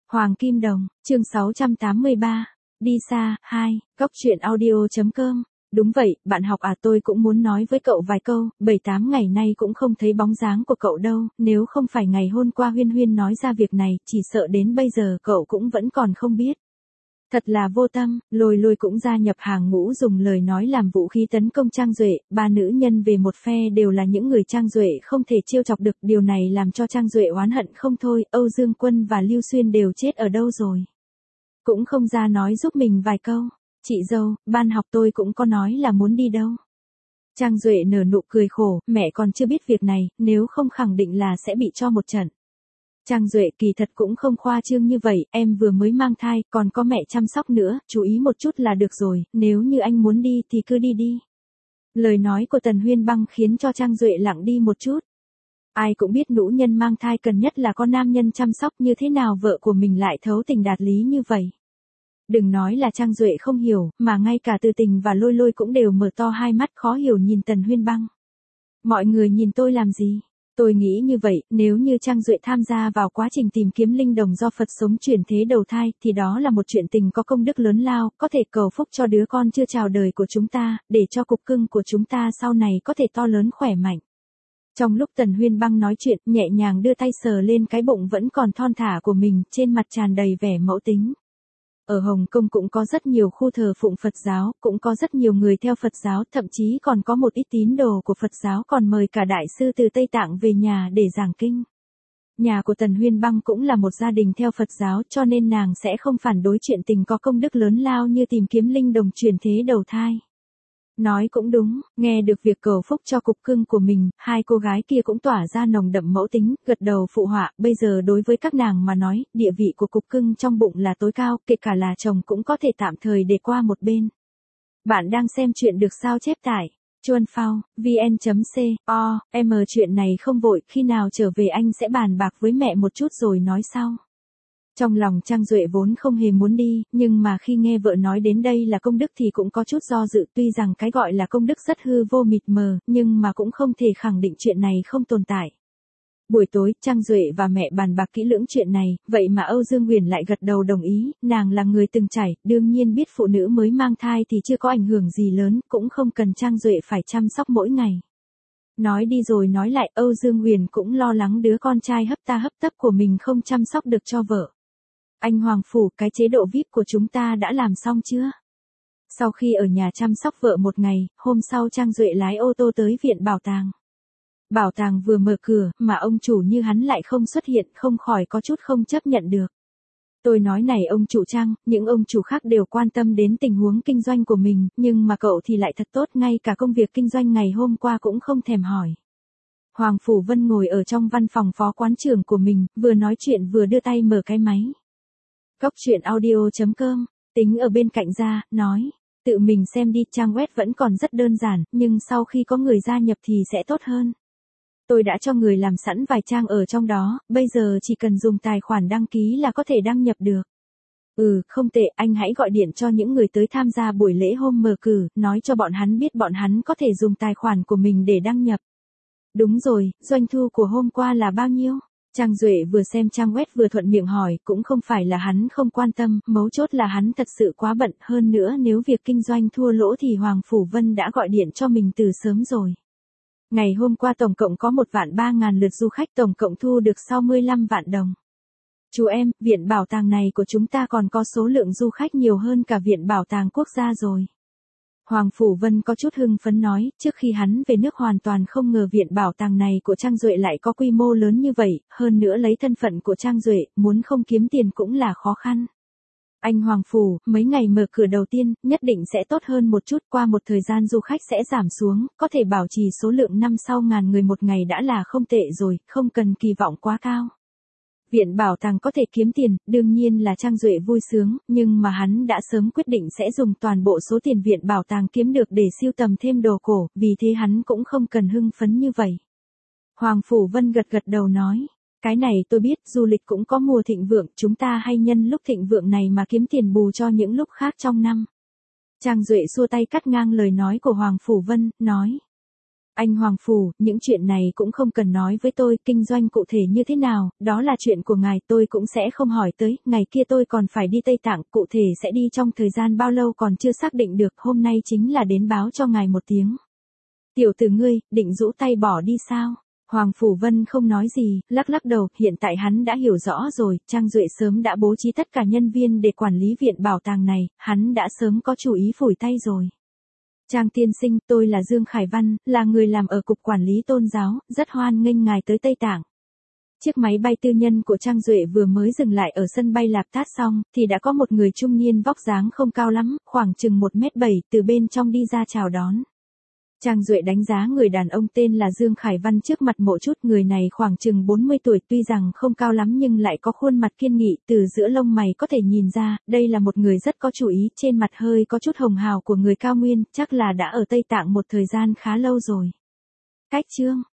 Hoàng Kim Đồng, chương 683. Đi xa, 2, Góc truyện audio.com. Đúng vậy, bạn học à, tôi cũng muốn nói với cậu vài câu, 7-8 ngày nay cũng không thấy bóng dáng của cậu đâu, nếu không phải ngày hôm qua Huyên Huyên nói ra việc này, chỉ sợ đến bây giờ cậu cũng vẫn còn không biết. Thật là vô tâm, Lôi Lôi cũng gia nhập hàng ngũ dùng lời nói làm vũ khí tấn công Trang Duệ, ba nữ nhân về một phe đều là những người Trang Duệ không thể trêu chọc được, điều này làm cho Trang Duệ oán hận không thôi, Âu Dương Quân và Lưu Xuyên đều chết ở đâu rồi. Cũng không ra nói giúp mình vài câu, chị dâu, ban học tôi cũng có nói là muốn đi đâu. Trang Duệ nở nụ cười khổ, mẹ còn chưa biết việc này, nếu không khẳng định là sẽ bị cho một trận. Trang Duệ kỳ thật cũng không khoa trương như vậy, em vừa mới mang thai, còn có mẹ chăm sóc nữa, chú ý một chút là được rồi, nếu như anh muốn đi thì cứ đi đi. Lời nói của Tần Huyên Băng khiến cho Trang Duệ lặng đi một chút. Ai cũng biết nữ nhân mang thai cần nhất là có nam nhân chăm sóc, như thế nào vợ của mình lại thấu tình đạt lý như vậy. Đừng nói là Trang Duệ không hiểu, mà ngay cả Từ Tình và Lôi Lôi cũng đều mở to hai mắt khó hiểu nhìn Tần Huyên Băng. Mọi người nhìn tôi làm gì? Tôi nghĩ như vậy, nếu như Trang Duệ tham gia vào quá trình tìm kiếm linh đồng do Phật sống chuyển thế đầu thai, thì đó là một chuyện tình có công đức lớn lao, có thể cầu phúc cho đứa con chưa chào đời của chúng ta, để cho cục cưng của chúng ta sau này có thể to lớn khỏe mạnh. Trong lúc Tần Huyên Băng nói chuyện, nhẹ nhàng đưa tay sờ lên cái bụng vẫn còn thon thả của mình, trên mặt tràn đầy vẻ mẫu tính. Ở Hồng Kông cũng có rất nhiều khu thờ phụng Phật giáo, cũng có rất nhiều người theo Phật giáo, thậm chí còn có một ít tín đồ của Phật giáo còn mời cả đại sư từ Tây Tạng về nhà để giảng kinh. Nhà của Tần Huyên Băng cũng là một gia đình theo Phật giáo, cho nên nàng sẽ không phản đối chuyện tình có công đức lớn lao như tìm kiếm linh đồng chuyển thế đầu thai. Nói cũng đúng, nghe được việc cầu phúc cho cục cưng của mình, hai cô gái kia cũng tỏa ra nồng đậm mẫu tính, gật đầu phụ họa, bây giờ đối với các nàng mà nói, địa vị của cục cưng trong bụng là tối cao, kể cả là chồng cũng có thể tạm thời để qua một bên. Bạn đang xem chuyện được sao chép tải, Chuan Phao, vn.com, chuyện này không vội, khi nào trở về anh sẽ bàn bạc với mẹ một chút rồi nói sau. Trong lòng Trang Duệ vốn không hề muốn đi, nhưng mà khi nghe vợ nói đến đây là công đức thì cũng có chút do dự, tuy rằng cái gọi là công đức rất hư vô mịt mờ, nhưng mà cũng không thể khẳng định chuyện này không tồn tại. Buổi tối, Trang Duệ và mẹ bàn bạc kỹ lưỡng chuyện này, vậy mà Âu Dương Huyền lại gật đầu đồng ý, nàng là người từng trải, đương nhiên biết phụ nữ mới mang thai thì chưa có ảnh hưởng gì lớn, cũng không cần Trang Duệ phải chăm sóc mỗi ngày. Nói đi rồi nói lại, Âu Dương Huyền cũng lo lắng đứa con trai hấp ta hấp tấp của mình không chăm sóc được cho vợ. Anh Hoàng Phủ, cái chế độ VIP của chúng ta đã làm xong chưa? Sau khi ở nhà chăm sóc vợ một ngày, hôm sau Trang Duệ lái ô tô tới viện bảo tàng. Bảo tàng vừa mở cửa, mà ông chủ như hắn lại không xuất hiện, không khỏi có chút không chấp nhận được. Tôi nói này ông chủ Trang, những ông chủ khác đều quan tâm đến tình huống kinh doanh của mình, nhưng mà cậu thì lại thật tốt, ngay cả công việc kinh doanh ngày hôm qua cũng không thèm hỏi. Hoàng Phủ Vân ngồi ở trong văn phòng phó quán trưởng của mình, vừa nói chuyện vừa đưa tay mở cái máy. Góc truyện audio.com, tính ở bên cạnh ra, nói, tự mình xem đi, trang web vẫn còn rất đơn giản, nhưng sau khi có người gia nhập thì sẽ tốt hơn. Tôi đã cho người làm sẵn vài trang ở trong đó, bây giờ chỉ cần dùng tài khoản đăng ký là có thể đăng nhập được. Không tệ, anh hãy gọi điện cho những người tới tham gia buổi lễ hôm mở cử, nói cho bọn hắn biết bọn hắn có thể dùng tài khoản của mình để đăng nhập. Đúng rồi, doanh thu của hôm qua là bao nhiêu? Trang Duệ vừa xem trang web vừa thuận miệng hỏi, cũng không phải là hắn không quan tâm, mấu chốt là hắn thật sự quá bận, hơn nữa nếu việc kinh doanh thua lỗ thì Hoàng Phủ Vân đã gọi điện cho mình từ sớm rồi. Ngày hôm qua tổng cộng có 1.300.000 lượt du khách, tổng cộng thu được 65 vạn đồng. Chú em, viện bảo tàng này của chúng ta còn có số lượng du khách nhiều hơn cả viện bảo tàng quốc gia rồi. Hoàng Phủ Vân có chút hưng phấn nói, trước khi hắn về nước hoàn toàn không ngờ viện bảo tàng này của Trang Duệ lại có quy mô lớn như vậy, hơn nữa lấy thân phận của Trang Duệ, muốn không kiếm tiền cũng là khó khăn. Anh Hoàng Phủ, mấy ngày mở cửa đầu tiên, nhất định sẽ tốt hơn một chút, qua một thời gian du khách sẽ giảm xuống, có thể bảo trì số lượng năm sau 1.000 người một ngày đã là không tệ rồi, không cần kỳ vọng quá cao. Viện bảo tàng có thể kiếm tiền, đương nhiên là Trang Duệ vui sướng, nhưng mà hắn đã sớm quyết định sẽ dùng toàn bộ số tiền viện bảo tàng kiếm được để sưu tầm thêm đồ cổ, vì thế hắn cũng không cần hưng phấn như vậy. Hoàng Phủ Vân gật gật đầu nói, cái này tôi biết, du lịch cũng có mùa thịnh vượng, chúng ta hay nhân lúc thịnh vượng này mà kiếm tiền bù cho những lúc khác trong năm. Trang Duệ xua tay cắt ngang lời nói của Hoàng Phủ Vân, nói. Anh Hoàng Phủ, những chuyện này cũng không cần nói với tôi, kinh doanh cụ thể như thế nào, đó là chuyện của ngài, tôi cũng sẽ không hỏi tới, ngày kia tôi còn phải đi Tây Tạng, cụ thể sẽ đi trong thời gian bao lâu còn chưa xác định được, hôm nay chính là đến báo cho ngài một tiếng. Tiểu tử ngươi, định rũ tay bỏ đi sao? Hoàng Phủ Vân không nói gì, lắc lắc đầu, hiện tại hắn đã hiểu rõ rồi, Trang Duệ sớm đã bố trí tất cả nhân viên để quản lý viện bảo tàng này, hắn đã sớm có chủ ý phủi tay rồi. Trang tiên sinh, tôi là Dương Khải Văn, là người làm ở Cục Quản lý Tôn giáo, rất hoan nghênh ngài tới Tây Tạng. Chiếc máy bay tư nhân của Trang Duệ vừa mới dừng lại ở sân bay Lạp Tát xong, thì đã có một người trung niên vóc dáng không cao lắm, khoảng chừng 1m7 từ bên trong đi ra chào đón. Trang Duệ đánh giá người đàn ông tên là Dương Khải Văn trước mặt một chút, người này khoảng chừng 40 tuổi, tuy rằng không cao lắm nhưng lại có khuôn mặt kiên nghị, từ giữa lông mày có thể nhìn ra, đây là một người rất có chủ ý, trên mặt hơi có chút hồng hào của người cao nguyên, chắc là đã ở Tây Tạng một thời gian khá lâu rồi. Cách chương